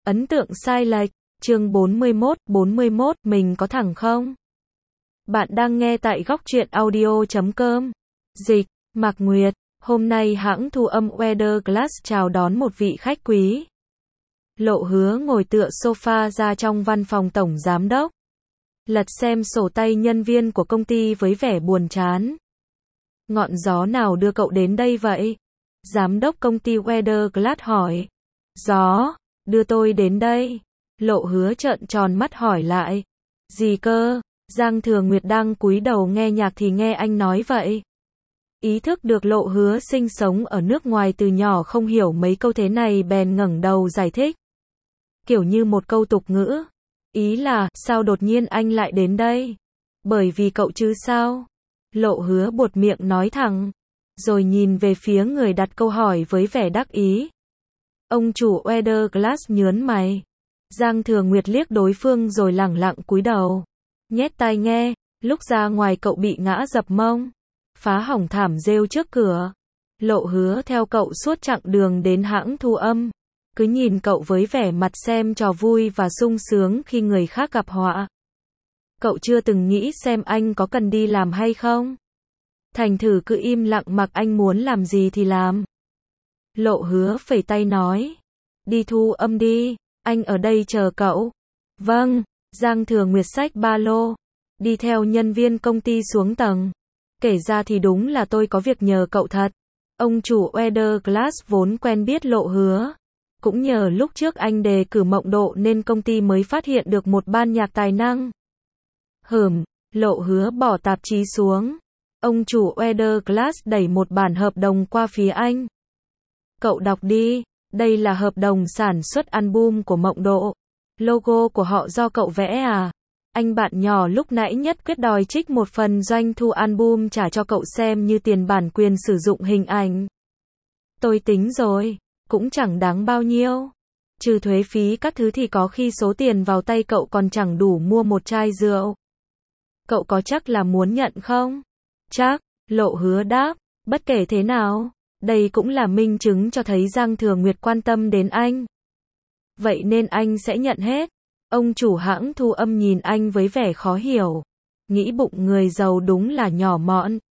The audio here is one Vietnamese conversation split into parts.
Ấn tượng sai lệch, chương 41, mình có thẳng không? Bạn đang nghe tại góc truyện audio.com. Dịch, Mạc Nguyệt, hôm nay hãng thu âm Weather Glass chào đón một vị khách quý. Lộ Hứa ngồi tựa sofa ra trong văn phòng tổng giám đốc. Lật xem sổ tay nhân viên của công ty với vẻ buồn chán. Ngọn gió nào đưa cậu đến đây vậy? Giám đốc công ty Weather Glass hỏi. Gió, đưa tôi đến đây. Lộ Hứa trợn tròn mắt hỏi lại. Gì cơ? Giang Thừa Nguyệt đang cúi đầu nghe nhạc thì nghe anh nói vậy. Ý thức được Lộ Hứa sinh sống ở nước ngoài từ nhỏ không hiểu mấy câu thế này bèn ngẩng đầu giải thích. Kiểu như một câu tục ngữ. Ý là, sao đột nhiên anh lại đến đây? Bởi vì cậu chứ sao? Lộ Hứa buột miệng nói thẳng. Rồi nhìn về phía người đặt câu hỏi với vẻ đắc ý. Ông chủ Weather Glass nhớn mày. Giang Thừa Nguyệt liếc đối phương rồi lẳng lặng cúi đầu. Nhét tai nghe, lúc ra ngoài cậu bị ngã dập mông. Phá hỏng thảm rêu trước cửa. Lộ Hứa theo cậu suốt chặng đường đến hãng thu âm. Cứ nhìn cậu với vẻ mặt xem trò vui và sung sướng khi người khác gặp họa. Cậu chưa từng nghĩ xem anh có cần đi làm hay không? Thành thử cứ im lặng mặc anh muốn làm gì thì làm. Lộ Hứa phẩy tay nói. Đi thu âm đi, anh ở đây chờ cậu. Vâng, Giang Thừa Nguyệt xách ba lô. Đi theo nhân viên công ty xuống tầng. Kể ra thì đúng là tôi có việc nhờ cậu thật. Ông chủ Weather Glass vốn quen biết Lộ Hứa. Cũng nhờ lúc trước anh đề cử Mộng Độ nên công ty mới phát hiện được một ban nhạc tài năng. Lộ Hứa bỏ tạp chí xuống. Ông chủ Weather Glass đẩy một bản hợp đồng qua phía anh. Cậu đọc đi, đây là hợp đồng sản xuất album của Mộng Độ. Logo của họ do cậu vẽ à? Anh bạn nhỏ lúc nãy nhất quyết đòi trích một phần doanh thu album trả cho cậu xem như tiền bản quyền sử dụng hình ảnh. Tôi tính rồi, cũng chẳng đáng bao nhiêu. Trừ thuế phí các thứ thì có khi số tiền vào tay cậu còn chẳng đủ mua một chai rượu. Cậu có chắc là muốn nhận không? Chắc, Lộ Hứa đáp, bất kể thế nào, đây cũng là minh chứng cho thấy Giang Thừa Nguyệt quan tâm đến anh. Vậy nên anh sẽ nhận hết. Ông chủ hãng thu âm nhìn anh với vẻ khó hiểu. Nghĩ bụng người giàu đúng là nhỏ mọn.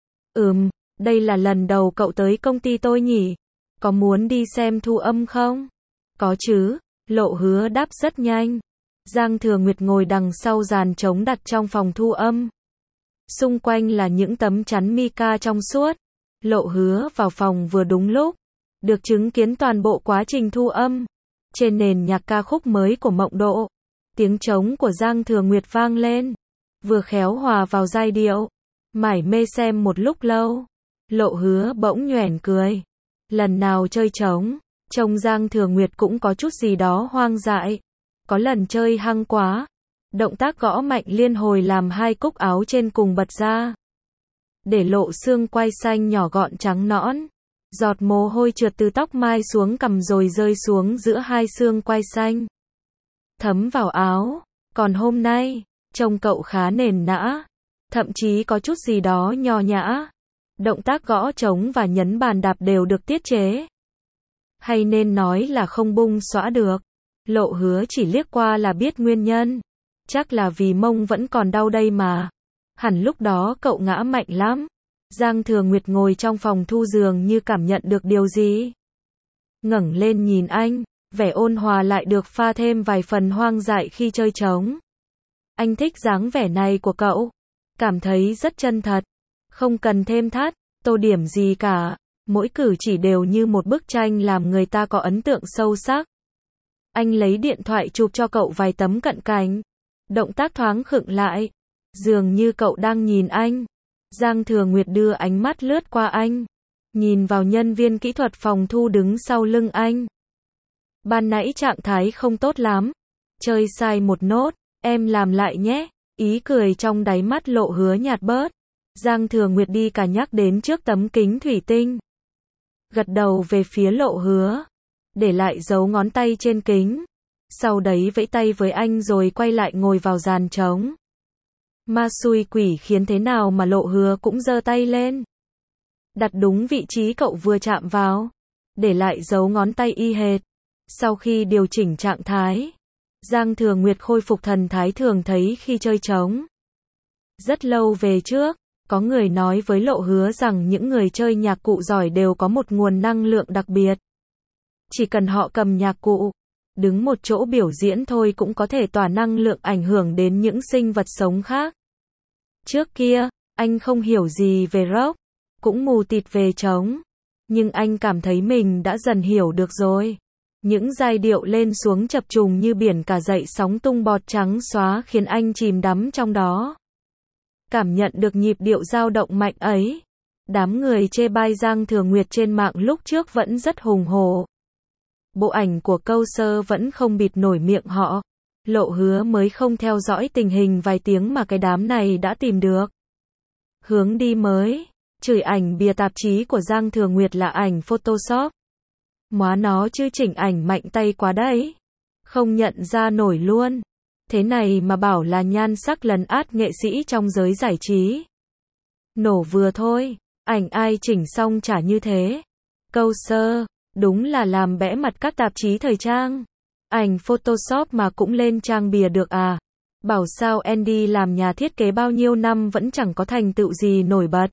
Đây là lần đầu cậu tới công ty tôi nhỉ? Có muốn đi xem thu âm không? Có chứ, Lộ Hứa đáp rất nhanh. Giang Thừa Nguyệt ngồi đằng sau dàn trống đặt trong phòng thu âm. Xung quanh là những tấm chắn mica trong suốt. Lộ Hứa vào phòng vừa đúng lúc. Được chứng kiến toàn bộ quá trình thu âm. Trên nền nhạc ca khúc mới của Mộng Độ. Tiếng trống của Giang Thừa Nguyệt vang lên. Vừa khéo hòa vào giai điệu. Mải mê xem một lúc lâu. Lộ Hứa bỗng nhoẻn cười. Lần nào chơi trống, trông Giang Thừa Nguyệt cũng có chút gì đó hoang dại. Có lần chơi hăng quá. Động tác gõ mạnh liên hồi làm hai cúc áo trên cùng bật ra. Để lộ xương quai xanh nhỏ gọn trắng nõn. Giọt mồ hôi trượt từ tóc mai xuống cằm rồi rơi xuống giữa hai xương quai xanh. Thấm vào áo. Còn hôm nay, trông cậu khá nền nã. Thậm chí có chút gì đó nho nhã. Động tác gõ trống và nhấn bàn đạp đều được tiết chế. Hay nên nói là không bung xõa được. Lộ Hứa chỉ liếc qua là biết nguyên nhân. Chắc là vì mông vẫn còn đau đây mà. Hẳn lúc đó cậu ngã mạnh lắm. Giang Thừa Nguyệt ngồi trong phòng thu dường như cảm nhận được điều gì. Ngẩng lên nhìn anh, vẻ ôn hòa lại được pha thêm vài phần hoang dại khi chơi trống. Anh thích dáng vẻ này của cậu. Cảm thấy rất chân thật. Không cần thêm thắt, tô điểm gì cả. Mỗi cử chỉ đều như một bức tranh làm người ta có ấn tượng sâu sắc. Anh lấy điện thoại chụp cho cậu vài tấm cận cảnh. Động tác thoáng khựng lại. Dường như cậu đang nhìn anh. Giang Thừa Nguyệt đưa ánh mắt lướt qua anh. Nhìn vào nhân viên kỹ thuật phòng thu đứng sau lưng anh. Ban nãy trạng thái không tốt lắm. Chơi sai một nốt, em làm lại nhé. Ý cười trong đáy mắt Lộ Hứa nhạt bớt. Giang Thừa Nguyệt đi cả nhắc đến trước tấm kính thủy tinh. Gật đầu về phía Lộ Hứa. Để lại dấu ngón tay trên kính. Sau đấy vẫy tay với anh rồi quay lại ngồi vào dàn trống. Ma xui quỷ khiến thế nào mà Lộ Hứa cũng giơ tay lên. Đặt đúng vị trí cậu vừa chạm vào. Để lại dấu ngón tay y hệt. Sau khi điều chỉnh trạng thái, Giang Thừa Nguyệt khôi phục thần thái thường thấy khi chơi trống. Rất lâu về trước, có người nói với Lộ Hứa rằng những người chơi nhạc cụ giỏi đều có một nguồn năng lượng đặc biệt. Chỉ cần họ cầm nhạc cụ, đứng một chỗ biểu diễn thôi cũng có thể tỏa năng lượng ảnh hưởng đến những sinh vật sống khác. Trước kia, anh không hiểu gì về rock, cũng mù tịt về trống. Nhưng anh cảm thấy mình đã dần hiểu được rồi. Những giai điệu lên xuống chập trùng như biển cả dậy sóng tung bọt trắng xóa khiến anh chìm đắm trong đó. Cảm nhận được nhịp điệu dao động mạnh ấy, đám người chê bai Giang Thừa Nguyệt trên mạng lúc trước vẫn rất hùng hổ. Bộ ảnh của Câu Sơ vẫn không bịt nổi miệng họ. Lộ Hứa mới không theo dõi tình hình vài tiếng mà cái đám này đã tìm được. Hướng đi mới, chửi ảnh bìa tạp chí của Giang Thừa Nguyệt là ảnh Photoshop. Móa nó chứ chỉnh ảnh mạnh tay quá đấy. Không nhận ra nổi luôn. Thế này mà bảo là nhan sắc lấn át nghệ sĩ trong giới giải trí. Nổ vừa thôi, ảnh ai chỉnh xong chả như thế. Câu Sơ, đúng là làm bẽ mặt các tạp chí thời trang. Ảnh Photoshop mà cũng lên trang bìa được à? Bảo sao Andy làm nhà thiết kế bao nhiêu năm vẫn chẳng có thành tựu gì nổi bật.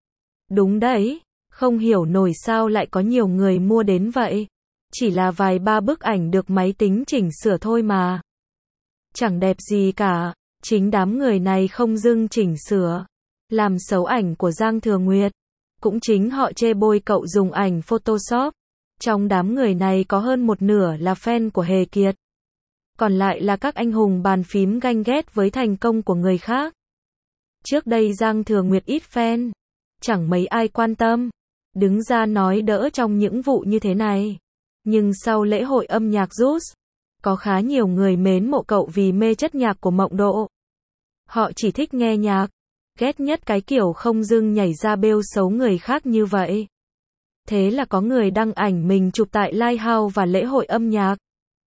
Đúng đấy, không hiểu nổi sao lại có nhiều người mua đến vậy. Chỉ là vài ba bức ảnh được máy tính chỉnh sửa thôi mà. Chẳng đẹp gì cả, chính đám người này không dưng chỉnh sửa, làm xấu ảnh của Giang Thừa Nguyệt. Cũng chính họ chê bôi cậu dùng ảnh Photoshop. Trong đám người này có hơn một nửa là fan của Hề Kiệt. Còn lại là các anh hùng bàn phím ganh ghét với thành công của người khác. Trước đây Giang Thừa Nguyệt ít fan, chẳng mấy ai quan tâm, đứng ra nói đỡ trong những vụ như thế này. Nhưng sau lễ hội âm nhạc Jazz, có khá nhiều người mến mộ cậu vì mê chất nhạc của Mộng Độ. Họ chỉ thích nghe nhạc, ghét nhất cái kiểu không dưng nhảy ra bêu xấu người khác như vậy. Thế là có người đăng ảnh mình chụp tại Lighthouse và lễ hội âm nhạc.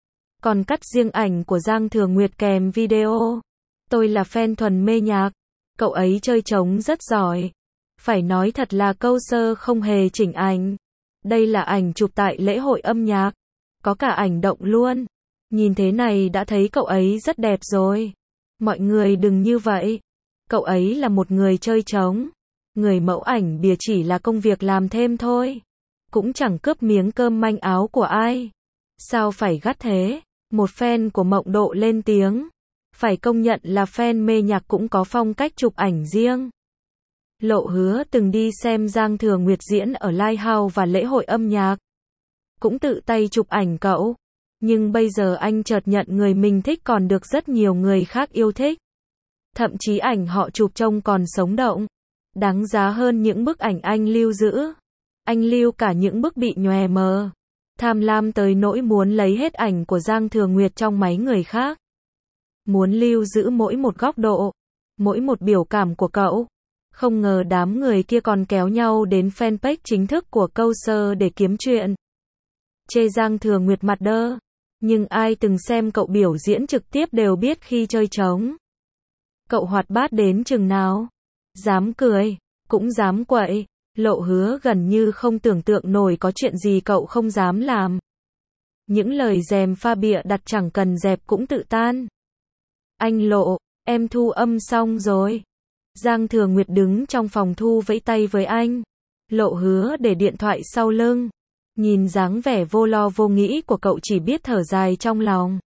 Còn cắt riêng ảnh của Giang Thừa Nguyệt kèm video. Tôi là fan thuần mê nhạc. Cậu ấy chơi trống rất giỏi. Phải nói thật là Câu Sơ không hề chỉnh ảnh. Đây là ảnh chụp tại lễ hội âm nhạc. Có cả ảnh động luôn. Nhìn thế này đã thấy cậu ấy rất đẹp rồi. Mọi người đừng như vậy. Cậu ấy là một người chơi trống. Người mẫu ảnh bìa chỉ là công việc làm thêm thôi. Cũng chẳng cướp miếng cơm manh áo của ai. Sao phải gắt thế? Một fan của Mộng Độ lên tiếng. Phải công nhận là fan mê nhạc cũng có phong cách chụp ảnh riêng. Lộ Hứa từng đi xem Giang Thừa Nguyệt diễn ở Lighthouse và lễ hội âm nhạc. Cũng tự tay chụp ảnh cậu. Nhưng bây giờ anh chợt nhận người mình thích còn được rất nhiều người khác yêu thích. Thậm chí ảnh họ chụp trông còn sống động. Đáng giá hơn những bức ảnh anh lưu giữ. Anh lưu cả những bức bị nhòe mờ. Tham lam tới nỗi muốn lấy hết ảnh của Giang Thừa Nguyệt trong máy người khác. Muốn lưu giữ mỗi một góc độ, mỗi một biểu cảm của cậu. Không ngờ đám người kia còn kéo nhau đến fanpage chính thức của Câu Sơ để kiếm chuyện. Chê Giang Thừa Nguyệt mặt đơ. Nhưng ai từng xem cậu biểu diễn trực tiếp đều biết khi chơi trống. Cậu hoạt bát đến chừng nào. Dám cười, cũng dám quậy. Lộ Hứa gần như không tưởng tượng nổi có chuyện gì cậu không dám làm. Những lời dèm pha bịa đặt chẳng cần dẹp cũng tự tan. Anh Lộ, em thu âm xong rồi. Giang Thừa Nguyệt đứng trong phòng thu vẫy tay với anh. Lộ Hứa để điện thoại sau lưng. Nhìn dáng vẻ vô lo vô nghĩ của cậu chỉ biết thở dài trong lòng.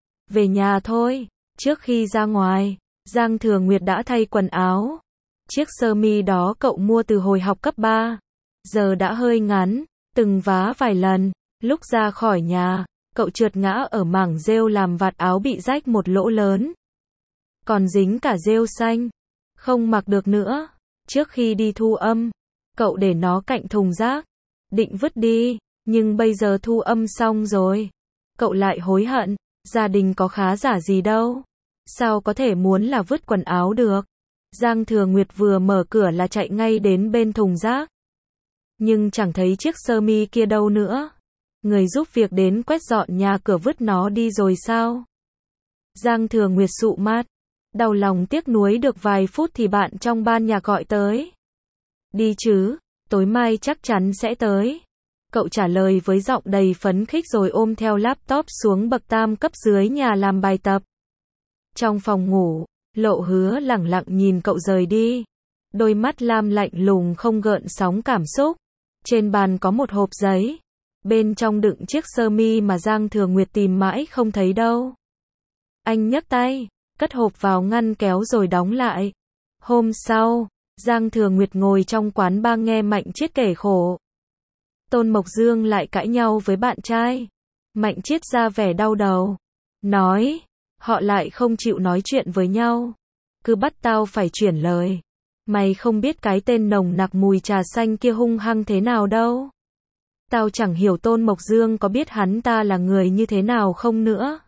Về nhà thôi. Trước khi ra ngoài, Giang Thừa Nguyệt đã thay quần áo. Chiếc sơ mi đó cậu mua từ hồi học cấp 3. Giờ đã hơi ngắn, từng vá vài lần. Lúc ra khỏi nhà, cậu trượt ngã ở mảng rêu làm vạt áo bị rách một lỗ lớn. Còn dính cả rêu xanh. Không mặc được nữa. Trước khi đi thu âm, cậu để nó cạnh thùng rác. Định vứt đi, nhưng bây giờ thu âm xong rồi. Cậu lại hối hận, gia đình có khá giả gì đâu. Sao có thể muốn là vứt quần áo được. Giang Thừa Nguyệt vừa mở cửa là chạy ngay đến bên thùng rác. Nhưng chẳng thấy chiếc sơ mi kia đâu nữa. Người giúp việc đến quét dọn nhà cửa vứt nó đi rồi sao? Giang Thừa Nguyệt sụ mặt. Đau lòng tiếc nuối được vài phút thì bạn trong ban nhạc gọi tới. Đi chứ, tối mai chắc chắn sẽ tới. Cậu trả lời với giọng đầy phấn khích rồi ôm theo laptop xuống bậc tam cấp dưới nhà làm bài tập. Trong phòng ngủ, Lộ Hứa lẳng lặng nhìn cậu rời đi. Đôi mắt lam lạnh lùng không gợn sóng cảm xúc. Trên bàn có một hộp giấy. Bên trong đựng chiếc sơ mi mà Giang Thừa Nguyệt tìm mãi không thấy đâu. Anh nhấc tay, cất hộp vào ngăn kéo rồi đóng lại. Hôm sau, Giang Thừa Nguyệt ngồi trong quán bar nghe Mạnh Chiết kể khổ. Tôn Mộc Dương lại cãi nhau với bạn trai. Mạnh Chiết ra vẻ đau đầu. Nói, họ lại không chịu nói chuyện với nhau. Cứ bắt tao phải chuyển lời. Mày không biết cái tên nồng nặc mùi trà xanh kia hung hăng thế nào đâu. Tao chẳng hiểu Tôn Mộc Dương có biết hắn ta là người như thế nào không nữa.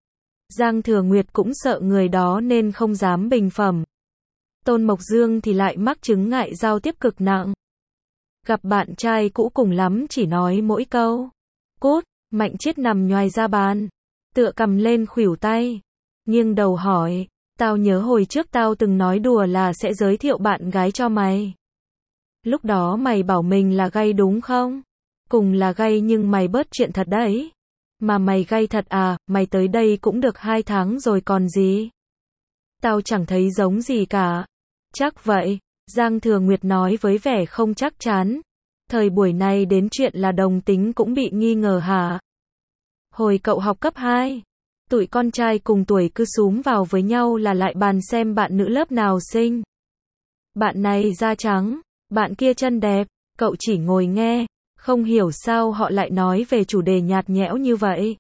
Giang Thừa Nguyệt cũng sợ người đó nên không dám bình phẩm. Tôn Mộc Dương thì lại mắc chứng ngại giao tiếp cực nặng. Gặp bạn trai cũ cùng lắm chỉ nói mỗi câu. Cút, Mạnh Chiết nằm nhoài ra bàn. Tựa cầm lên khuỷu tay. Nghiêng đầu hỏi, tao nhớ hồi trước tao từng nói đùa là sẽ giới thiệu bạn gái cho mày. Lúc đó mày bảo mình là gay đúng không? Cùng là gay nhưng mày bớt chuyện thật đấy. Mà mày gay thật à, mày tới đây cũng được 2 tháng rồi còn gì? Tao chẳng thấy giống gì cả. Chắc vậy, Giang Thừa Nguyệt nói với vẻ không chắc chắn. Thời buổi này đến chuyện là đồng tính cũng bị nghi ngờ hả? Hồi cậu học cấp 2, tụi con trai cùng tuổi cứ xúm vào với nhau là lại bàn xem bạn nữ lớp nào xinh. Bạn này da trắng, bạn kia chân đẹp, cậu chỉ ngồi nghe, không hiểu sao họ lại nói về chủ đề nhạt nhẽo như vậy.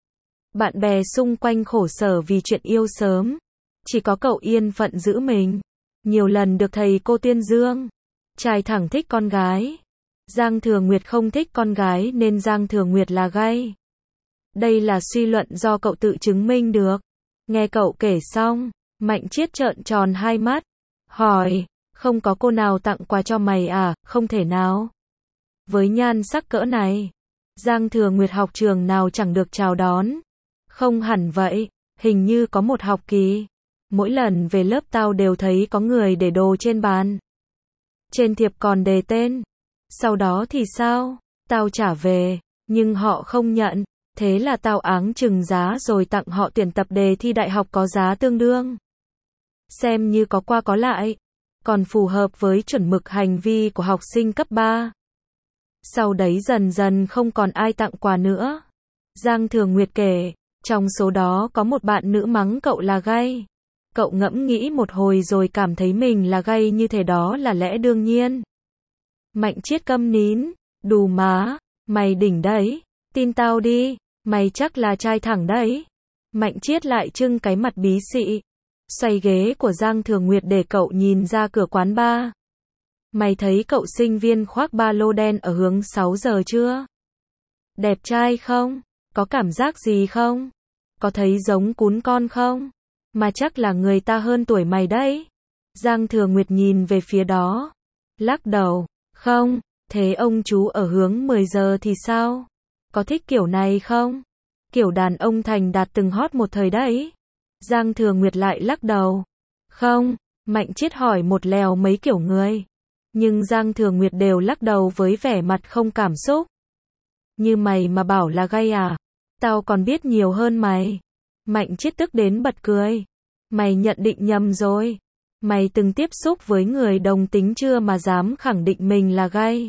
Bạn bè xung quanh khổ sở vì chuyện yêu sớm. Chỉ có cậu yên phận giữ mình. Nhiều lần được thầy cô tuyên dương. Trai thẳng thích con gái. Giang Thừa Nguyệt không thích con gái nên Giang Thừa Nguyệt là gay. Đây là suy luận do cậu tự chứng minh được. Nghe cậu kể xong, Mạnh Chiết trợn tròn hai mắt. Hỏi, không có cô nào tặng quà cho mày à? Không thể nào. Với nhan sắc cỡ này, Giang Thừa Nguyệt học trường nào chẳng được chào đón. Không hẳn vậy, hình như có một học kỳ. Mỗi lần về lớp tao đều thấy có người để đồ trên bàn. Trên thiệp còn đề tên. Sau đó thì sao? Tao trả về, nhưng họ không nhận. Thế là tao áng chừng giá rồi tặng họ tuyển tập đề thi đại học có giá tương đương. Xem như có qua có lại. Còn phù hợp với chuẩn mực hành vi của học sinh cấp 3. Sau đấy dần dần không còn ai tặng quà nữa. Giang Thừa Nguyệt kể, trong số đó có một bạn nữ mắng cậu là gay. Cậu ngẫm nghĩ một hồi rồi cảm thấy mình là gay như thế đó là lẽ đương nhiên. Mạnh Chiết câm nín, đù má, mày đỉnh đấy, tin tao đi, mày chắc là trai thẳng đấy. Mạnh Chiết lại trưng cái mặt bí xị, xoay ghế của Giang Thừa Nguyệt để cậu nhìn ra cửa quán bar. Mày thấy cậu sinh viên khoác ba lô đen ở hướng 6 giờ chưa? Đẹp trai không? Có cảm giác gì không? Có thấy giống cún con không? Mà chắc là người ta hơn tuổi mày đấy. Giang Thừa Nguyệt nhìn về phía đó. Lắc đầu. Không, thế ông chú ở hướng 10 giờ thì sao? Có thích kiểu này không? Kiểu đàn ông thành đạt từng hot một thời đấy. Giang Thừa Nguyệt lại lắc đầu. Không, Mạnh Chiết hỏi một lèo mấy kiểu người. Nhưng Giang Thừa Nguyệt đều lắc đầu với vẻ mặt không cảm xúc. Như mày mà bảo là gay à? Tao còn biết nhiều hơn mày. Mạnh Chiết tức đến bật cười. Mày nhận định nhầm rồi. Mày từng tiếp xúc với người đồng tính chưa mà dám khẳng định mình là gay?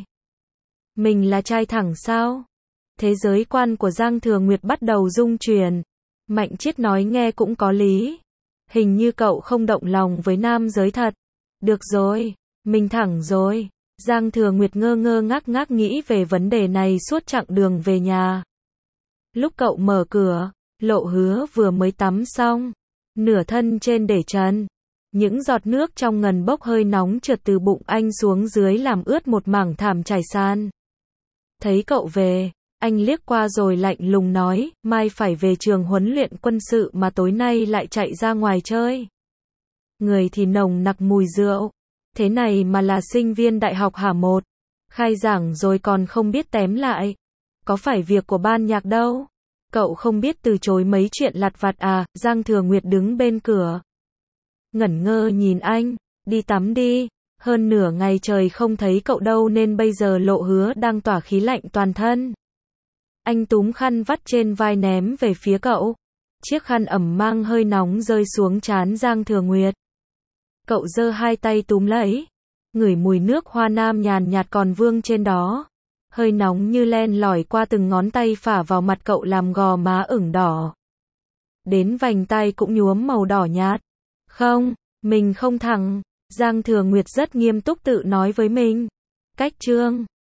Mình là trai thẳng sao? Thế giới quan của Giang Thừa Nguyệt bắt đầu rung chuyển. Mạnh Chiết nói nghe cũng có lý. Hình như cậu không động lòng với nam giới thật. Được rồi, mình thẳng rồi. Giang Thừa Nguyệt ngơ ngơ ngác ngác nghĩ về vấn đề này suốt chặng đường về nhà. Lúc cậu mở cửa, Lộ Hứa vừa mới tắm xong. Nửa thân trên để trần. Những giọt nước trong ngần bốc hơi nóng trượt từ bụng anh xuống dưới làm ướt một mảng thảm trải sàn. Thấy cậu về, anh liếc qua rồi lạnh lùng nói, mai phải về trường huấn luyện quân sự mà tối nay lại chạy ra ngoài chơi. Người thì nồng nặc mùi rượu. Thế này mà là sinh viên đại học hả một? Khai giảng rồi còn không biết tém lại. Có phải việc của ban nhạc đâu. Cậu không biết từ chối mấy chuyện lặt vặt à? Giang Thừa Nguyệt đứng bên cửa. Ngẩn ngơ nhìn anh, đi tắm đi. Hơn nửa ngày trời không thấy cậu đâu nên bây giờ Lộ Hứa đang tỏa khí lạnh toàn thân. Anh túm khăn vắt trên vai ném về phía cậu. Chiếc khăn ẩm mang hơi nóng rơi xuống trán Giang Thừa Nguyệt. Cậu giơ hai tay túm lấy, ngửi mùi nước hoa nam nhàn nhạt còn vương trên đó. Hơi nóng như len lỏi qua từng ngón tay phả vào mặt cậu làm gò má ửng đỏ. Đến vành tai cũng nhuốm màu đỏ nhạt. Không, mình không thẳng. Giang Thừa Nguyệt rất nghiêm túc tự nói với mình. Cách Trương